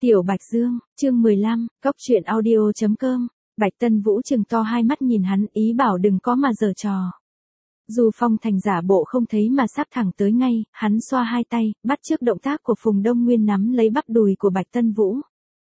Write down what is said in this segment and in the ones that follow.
Tiểu Bạch Dương, chương 15, Cốc truyện audio.com. Bạch Tân Vũ trừng to hai mắt nhìn hắn, ý bảo đừng có mà giở trò. Du Phong Thành giả bộ không thấy mà sắp thẳng tới ngay, hắn xoa hai tay, bắt chước động tác của Phùng Đông Nguyên nắm lấy bắp đùi của Bạch Tân Vũ.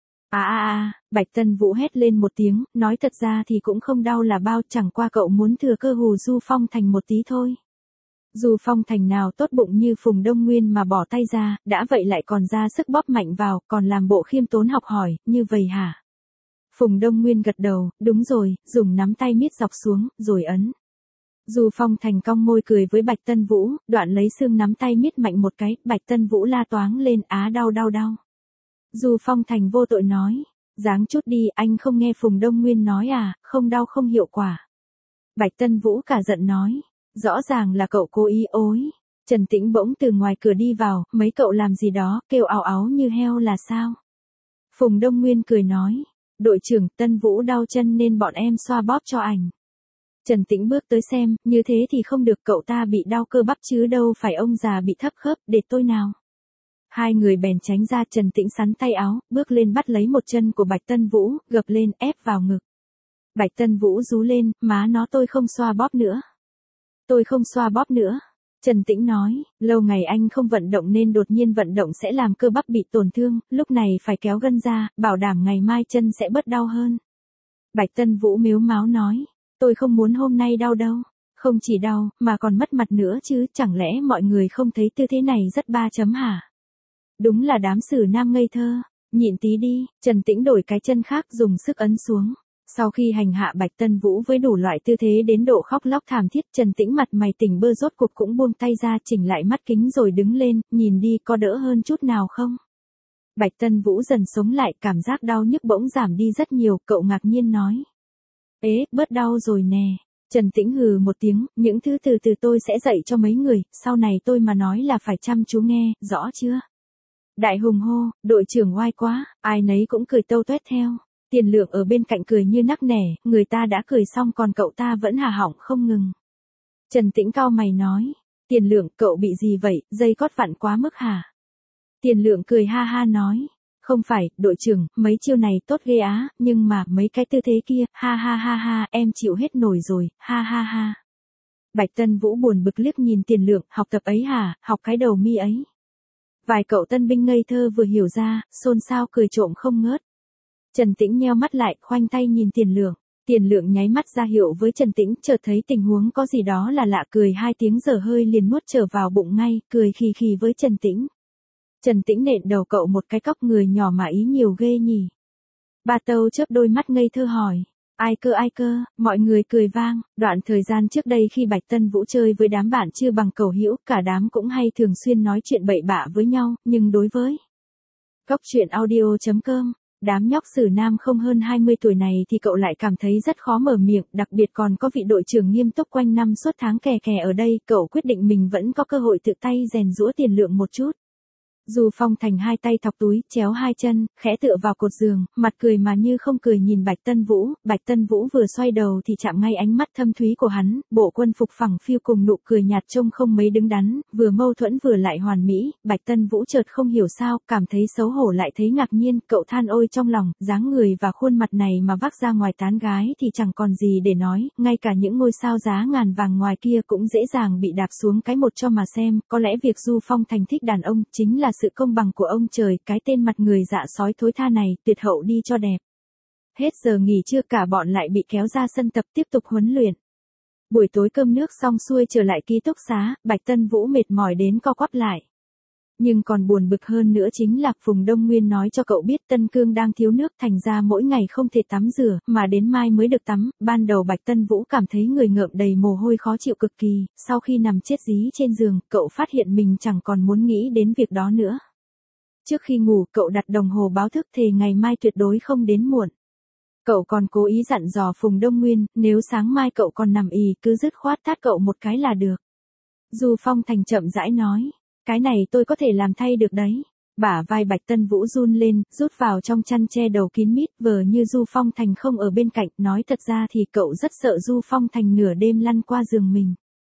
Bạch Tân Vũ hét lên một tiếng, nói thật ra thì cũng không đau là bao, chẳng qua cậu muốn thừa cơ hù Du Phong Thành một tí thôi. Du Phong Thành nào tốt bụng như Phùng Đông Nguyên mà bỏ tay ra, đã vậy lại còn ra sức bóp mạnh vào, còn làm bộ khiêm tốn học hỏi, như vậy hả? Phùng Đông Nguyên gật đầu, đúng rồi, dùng nắm tay miết dọc xuống, rồi ấn. Du Phong Thành cong môi cười với Bạch Tân Vũ, đoạn lấy xương nắm tay miết mạnh một cái, Bạch Tân Vũ la toáng lên, đau. Du Phong Thành vô tội nói, giáng chút đi, anh không nghe Phùng Đông Nguyên nói à, không đau không hiệu quả. Bạch Tân Vũ cả giận nói, rõ ràng là cậu cố ý ối. Trần Tĩnh bỗng từ ngoài cửa đi vào, mấy cậu làm gì đó, kêu ào áo như heo là sao? Phùng Đông Nguyên cười nói, đội trưởng, Tân Vũ đau chân nên bọn em xoa bóp cho ảnh. Trần Tĩnh bước tới xem, như thế thì không được, cậu ta bị đau cơ bắp chứ đâu phải ông già bị thấp khớp, để tôi nào. Hai người bèn tránh ra, Trần Tĩnh sắn tay áo, bước lên bắt lấy một chân của Bạch Tân Vũ, gập lên, ép vào ngực. Bạch Tân Vũ rú lên, má nó, tôi không xoa bóp nữa. Tôi không xoa bóp nữa. Trần Tĩnh nói, lâu ngày anh không vận động nên đột nhiên vận động sẽ làm cơ bắp bị tổn thương, lúc này phải kéo gân ra, bảo đảm ngày mai chân sẽ bớt đau hơn. Bạch Tân Vũ mếu máo nói, tôi không muốn hôm nay đau đâu. Không chỉ đau, mà còn mất mặt nữa chứ, chẳng lẽ mọi người không thấy tư thế này rất ba chấm hả? Đúng là đám xử nam ngây thơ. Nhịn tí đi, Trần Tĩnh đổi cái chân khác dùng sức ấn xuống. Sau khi hành hạ Bạch Tân Vũ với đủ loại tư thế đến độ khóc lóc thảm thiết, Trần Tĩnh mặt mày tỉnh bơ rốt cục cũng buông tay ra, chỉnh lại mắt kính rồi đứng lên, nhìn đi, có đỡ hơn chút nào không? Bạch Tân Vũ dần sống lại, cảm giác đau nhức bỗng giảm đi rất nhiều, cậu ngạc nhiên nói. Bớt đau rồi nè. Trần Tĩnh hừ một tiếng, những thứ từ từ tôi sẽ dạy cho mấy người, sau này tôi mà nói là phải chăm chú nghe, rõ chưa? Đại Hùng hô, đội trưởng oai quá, ai nấy cũng cười tâu tuét theo. Tiền Lượng ở bên cạnh cười như nắc nẻ, người ta đã cười xong còn cậu ta vẫn há họng không ngừng. Trần Tĩnh cau mày nói, Tiền Lượng, cậu bị gì vậy, dây cót vặn quá mức hả? Tiền Lượng cười ha ha nói, không phải, đội trưởng, mấy chiêu này tốt ghê á, nhưng mà mấy cái tư thế kia, ha, em chịu hết nổi rồi, ha. Bạch Tân Vũ buồn bực liếc nhìn Tiền Lượng, học tập ấy hả, học cái đầu mi ấy. Vài cậu tân binh ngây thơ vừa hiểu ra, xôn xao cười trộm không ngớt. Trần Tĩnh nheo mắt lại, khoanh tay nhìn Tiền Lượng. Tiền Lượng nháy mắt ra hiệu với Trần Tĩnh, chợt thấy tình huống có gì đó là lạ, cười hai tiếng dở hơi liền nuốt trở vào bụng ngay, cười khì khì với Trần Tĩnh. Trần Tĩnh nện đầu cậu một cái, cóc người nhỏ mà ý nhiều ghê nhỉ. Ba Tâu chớp đôi mắt ngây thơ hỏi. Ai cơ, mọi người cười vang. Đoạn thời gian trước đây khi Bạch Tân Vũ chơi với đám bạn chưa bằng cầu hữu, cả đám cũng hay thường xuyên nói chuyện bậy bạ với nhau, nhưng đối với Cốc truyện audio.com, đám nhóc xử nam không hơn 20 tuổi này thì cậu lại cảm thấy rất khó mở miệng, đặc biệt còn có vị đội trưởng nghiêm túc quanh năm suốt tháng kè ở đây, cậu quyết định mình vẫn có cơ hội tự tay rèn giũa Tiền Lượng một chút. Du Phong Thành hai tay thọc túi, chéo hai chân, khẽ tựa vào cột giường, mặt cười mà như không cười nhìn Bạch Tân Vũ vừa xoay đầu thì chạm ngay ánh mắt thâm thúy của hắn, bộ quân phục phẳng phiu cùng nụ cười nhạt trông không mấy đứng đắn, vừa mâu thuẫn vừa lại hoàn mỹ. Bạch Tân Vũ chợt không hiểu sao, cảm thấy xấu hổ lại thấy ngạc nhiên, cậu than ôi trong lòng, dáng người và khuôn mặt này mà vác ra ngoài tán gái thì chẳng còn gì để nói, ngay cả những ngôi sao giá ngàn vàng ngoài kia cũng dễ dàng bị đạp xuống cái một cho mà xem, có lẽ việc Du Phong Thành thích đàn ông chính là sự công bằng của ông trời, cái tên mặt người dạ sói thối tha này, tuyệt hậu đi cho đẹp. Hết giờ nghỉ trưa cả bọn lại bị kéo ra sân tập tiếp tục huấn luyện. Buổi tối cơm nước xong xuôi trở lại ký túc xá, Bạch Tân Vũ mệt mỏi đến co quắp lại. Nhưng còn buồn bực hơn nữa chính là Phùng Đông Nguyên nói cho cậu biết Tân Cương đang thiếu nước, thành ra mỗi ngày không thể tắm rửa, mà đến mai mới được tắm. Ban đầu Bạch Tân Vũ cảm thấy người ngợm đầy mồ hôi khó chịu cực kỳ, sau khi nằm chết dí trên giường, cậu phát hiện mình chẳng còn muốn nghĩ đến việc đó nữa. Trước khi ngủ, cậu đặt đồng hồ báo thức thề ngày mai tuyệt đối không đến muộn. Cậu còn cố ý dặn dò Phùng Đông Nguyên, nếu sáng mai cậu còn nằm ì, cứ dứt khoát tát cậu một cái là được. Du Phong Thành chậm rãi nói, cái này tôi có thể làm thay được đấy. Bả vai Bạch Tân Vũ run lên, rút vào trong chăn che đầu kín mít, vờ như Du Phong Thành không ở bên cạnh, nói thật ra thì cậu rất sợ Du Phong Thành nửa đêm lăn qua giường mình.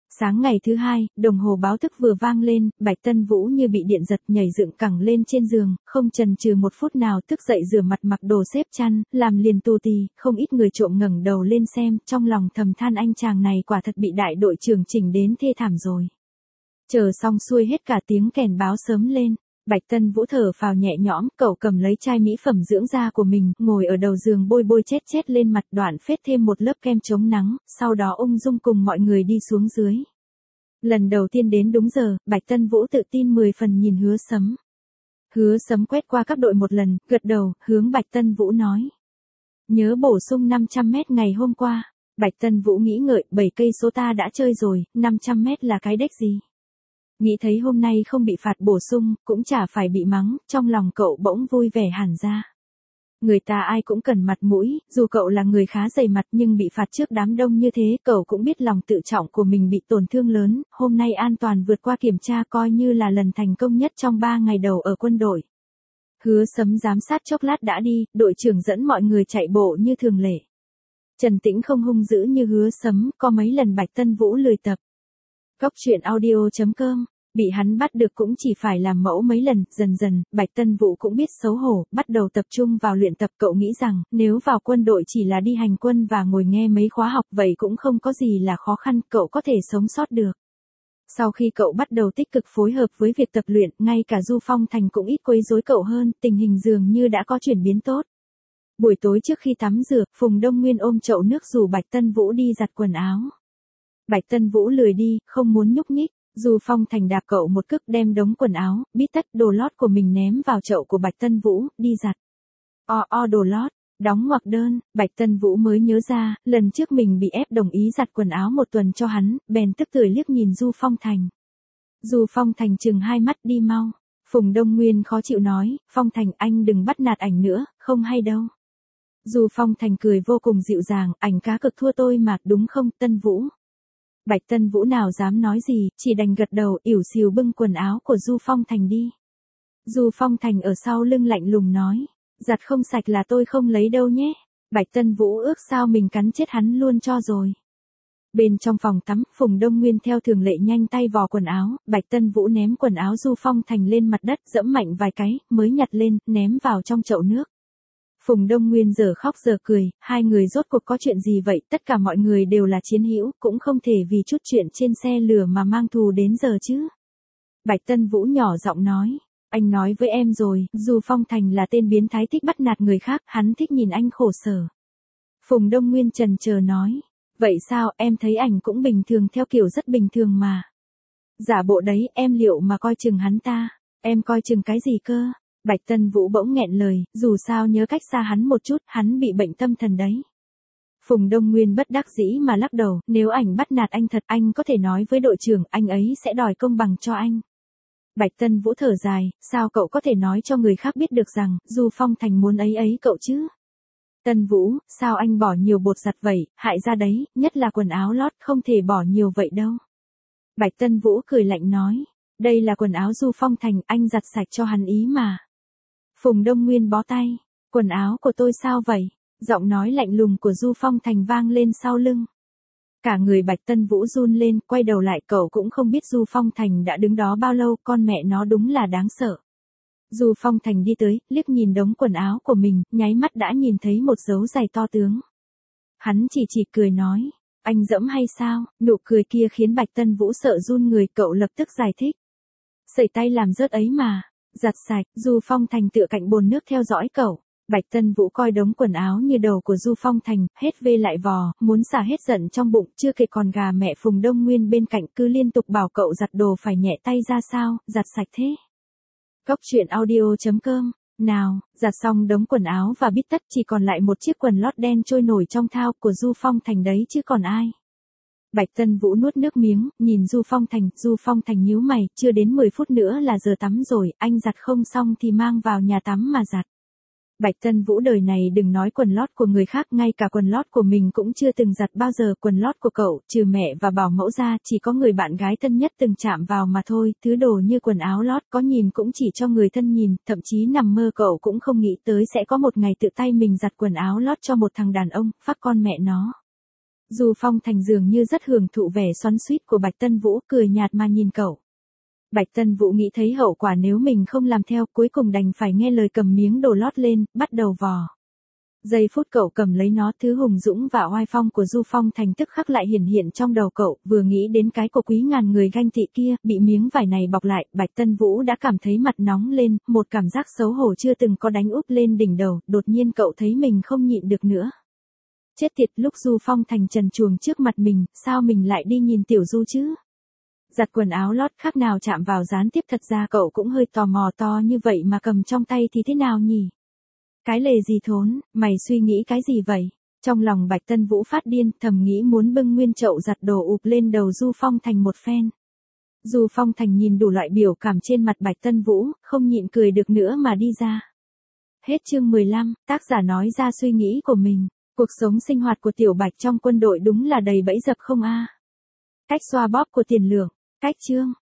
Sáng ngày thứ hai, đồng hồ báo thức vừa vang lên, Bạch Tân Vũ như bị điện giật nhảy dựng cẳng lên trên giường, không chần chừ một phút nào thức dậy rửa mặt mặc đồ xếp chăn, làm liền tù tì, không ít người trộm ngẩng đầu lên xem, trong lòng thầm than anh chàng này quả thật bị đại đội trưởng chỉnh đến thê thảm rồi. Chờ xong xuôi hết cả tiếng kèn báo sớm lên. Bạch Tân Vũ thở phào nhẹ nhõm, cậu cầm lấy chai mỹ phẩm dưỡng da của mình, ngồi ở đầu giường bôi bôi chét chét lên mặt, đoạn phết thêm một lớp kem chống nắng, sau đó ung dung cùng mọi người đi xuống dưới. Lần đầu tiên đến đúng giờ, Bạch Tân Vũ tự tin 10 phần nhìn Hứa Sấm. Hứa Sấm quét qua các đội một lần, gật đầu, hướng Bạch Tân Vũ nói. Nhớ bổ sung 500 mét ngày hôm qua. Bạch Tân Vũ nghĩ ngợi, 7 cây số ta đã chơi rồi, 500 mét là cái đếch gì. Nghĩ thấy hôm nay không bị phạt bổ sung, cũng chả phải bị mắng, trong lòng cậu bỗng vui vẻ hẳn ra. Người ta ai cũng cần mặt mũi, dù cậu là người khá dày mặt nhưng bị phạt trước đám đông như thế, cậu cũng biết lòng tự trọng của mình bị tổn thương lớn, hôm nay an toàn vượt qua kiểm tra coi như là lần thành công nhất trong 3 ngày đầu ở quân đội. Hứa Sấm giám sát chốc lát đã đi, đội trưởng dẫn mọi người chạy bộ như thường lệ. Trần Tĩnh không hung dữ như Hứa Sấm, có mấy lần Bạch Tân Vũ lười tập. Góc truyện audio.com, bị hắn bắt được cũng chỉ phải làm mẫu mấy lần, dần dần, Bạch Tân Vũ cũng biết xấu hổ, bắt đầu tập trung vào luyện tập. Cậu nghĩ rằng, nếu vào quân đội chỉ là đi hành quân và ngồi nghe mấy khóa học vậy cũng không có gì là khó khăn, cậu có thể sống sót được. Sau khi cậu bắt đầu tích cực phối hợp với việc tập luyện, ngay cả Du Phong Thành cũng ít quấy rối cậu hơn, tình hình dường như đã có chuyển biến tốt. Buổi tối trước khi tắm rửa, Phùng Đông Nguyên ôm chậu nước rủ Bạch Tân Vũ đi giặt quần áo. Bạch Tân Vũ lười đi, không muốn nhúc nhích. Du Phong Thành đạp cậu một cước đem đống quần áo, bít tất, đồ lót của mình ném vào chậu của Bạch Tân Vũ, đi giặt. Đồ lót, đóng ngoặc đơn, Bạch Tân Vũ mới nhớ ra, lần trước mình bị ép đồng ý giặt quần áo một tuần cho hắn, bèn tức tưởi liếc nhìn Du Phong Thành. Du Phong Thành chừng hai mắt đi mau. Phùng Đông Nguyên khó chịu nói, Phong Thành anh đừng bắt nạt ảnh nữa, không hay đâu. Du Phong Thành cười vô cùng dịu dàng, ảnh cá cực thua tôi mà, đúng không, Tân Vũ? Bạch Tân Vũ nào dám nói gì, chỉ đành gật đầu, ỉu xìu bưng quần áo của Du Phong Thành đi. Du Phong Thành ở sau lưng lạnh lùng nói, giặt không sạch là tôi không lấy đâu nhé. Bạch Tân Vũ ước sao mình cắn chết hắn luôn cho rồi. Bên trong phòng tắm, Phùng Đông Nguyên theo thường lệ nhanh tay vò quần áo, Bạch Tân Vũ ném quần áo Du Phong Thành lên mặt đất, dẫm mạnh vài cái, mới nhặt lên, ném vào trong chậu nước. Phùng Đông Nguyên giờ khóc giờ cười, hai người rốt cuộc có chuyện gì vậy, tất cả mọi người đều là chiến hữu, cũng không thể vì chút chuyện trên xe lửa mà mang thù đến giờ chứ. Bạch Tân Vũ nhỏ giọng nói, anh nói với em rồi, Du Phong Thành là tên biến thái thích bắt nạt người khác, hắn thích nhìn anh khổ sở. Phùng Đông Nguyên chần chờ nói, vậy sao, em thấy ảnh cũng bình thường theo kiểu rất bình thường mà. Giả bộ đấy, em liệu mà coi chừng hắn ta, em coi chừng cái gì cơ? Bạch Tân Vũ bỗng nghẹn lời, dù sao nhớ cách xa hắn một chút, hắn bị bệnh tâm thần đấy. Phùng Đông Nguyên bất đắc dĩ mà lắc đầu, nếu ảnh bắt nạt anh thật, anh có thể nói với đội trưởng, anh ấy sẽ đòi công bằng cho anh. Bạch Tân Vũ thở dài, sao cậu có thể nói cho người khác biết được rằng, Du Phong Thành muốn ấy cậu chứ? Tân Vũ, sao anh bỏ nhiều bột giặt vậy, hại ra đấy, nhất là quần áo lót, không thể bỏ nhiều vậy đâu. Bạch Tân Vũ cười lạnh nói, đây là quần áo Du Phong Thành, anh giặt sạch cho hắn ý mà. Phùng Đông Nguyên bó tay, quần áo của tôi sao vậy? Giọng nói lạnh lùng của Du Phong Thành vang lên sau lưng. Cả người Bạch Tân Vũ run lên, quay đầu lại, cậu cũng không biết Du Phong Thành đã đứng đó bao lâu, con mẹ nó đúng là đáng sợ. Du Phong Thành đi tới, liếc nhìn đống quần áo của mình, nháy mắt đã nhìn thấy một dấu giày to tướng. Hắn chỉ cười nói, anh dẫm hay sao? Nụ cười kia khiến Bạch Tân Vũ sợ run người, cậu lập tức giải thích. Sẩy tay làm rớt ấy mà. Giặt sạch, Du Phong Thành tựa cạnh bồn nước theo dõi cậu. Bạch Tân Vũ coi đống quần áo như đầu của Du Phong Thành, hết vê lại vò, muốn xả hết giận trong bụng, chưa kể còn gà mẹ Phùng Đông Nguyên bên cạnh cứ liên tục bảo cậu giặt đồ phải nhẹ tay ra sao, giặt sạch thế. Góc truyện audio.com, nào, giặt xong đống quần áo và bít tất chỉ còn lại một chiếc quần lót đen trôi nổi trong thao của Du Phong Thành đấy chứ còn ai. Bạch Tân Vũ nuốt nước miếng, nhìn Du Phong Thành nhíu mày, chưa đến 10 phút nữa là giờ tắm rồi, anh giặt không xong thì mang vào nhà tắm mà giặt. Bạch Tân Vũ đời này đừng nói quần lót của người khác, ngay cả quần lót của mình cũng chưa từng giặt bao giờ, quần lót của cậu, trừ mẹ và bảo mẫu ra, chỉ có người bạn gái thân nhất từng chạm vào mà thôi, thứ đồ như quần áo lót có nhìn cũng chỉ cho người thân nhìn, thậm chí nằm mơ cậu cũng không nghĩ tới sẽ có một ngày tự tay mình giặt quần áo lót cho một thằng đàn ông, phác con mẹ nó. Du Phong Thành dường như rất hưởng thụ vẻ xoắn xuýt của Bạch Tân Vũ, cười nhạt mà nhìn cậu. Bạch Tân Vũ nghĩ thấy hậu quả nếu mình không làm theo, cuối cùng đành phải nghe lời cầm miếng đồ lót lên, bắt đầu vò. Giây phút cậu cầm lấy nó, thứ hùng dũng và oai phong của Du Phong Thành tức khắc lại hiển hiện trong đầu cậu, vừa nghĩ đến cái của quý ngàn người ganh tị kia, bị miếng vải này bọc lại, Bạch Tân Vũ đã cảm thấy mặt nóng lên, một cảm giác xấu hổ chưa từng có đánh úp lên đỉnh đầu, đột nhiên cậu thấy mình không nhịn được nữa. Chết tiệt, lúc Du Phong Thành trần truồng trước mặt mình, sao mình lại đi nhìn Tiểu Du chứ? Giặt quần áo lót khác nào chạm vào gián tiếp, thật ra cậu cũng hơi tò mò, to như vậy mà cầm trong tay thì thế nào nhỉ? Cái lề gì thốn, mày suy nghĩ cái gì vậy? Trong lòng Bạch Tân Vũ phát điên, thầm nghĩ muốn bưng nguyên chậu giặt đồ ụp lên đầu Du Phong Thành một phen. Du Phong Thành nhìn đủ loại biểu cảm trên mặt Bạch Tân Vũ, không nhịn cười được nữa mà đi ra. Hết chương 15, tác giả nói ra suy nghĩ của mình. Cuộc sống sinh hoạt của Tiểu Bạch trong quân đội đúng là đầy bẫy dập không a. Cách xoa bóp của Tiền Lượng. Cách chương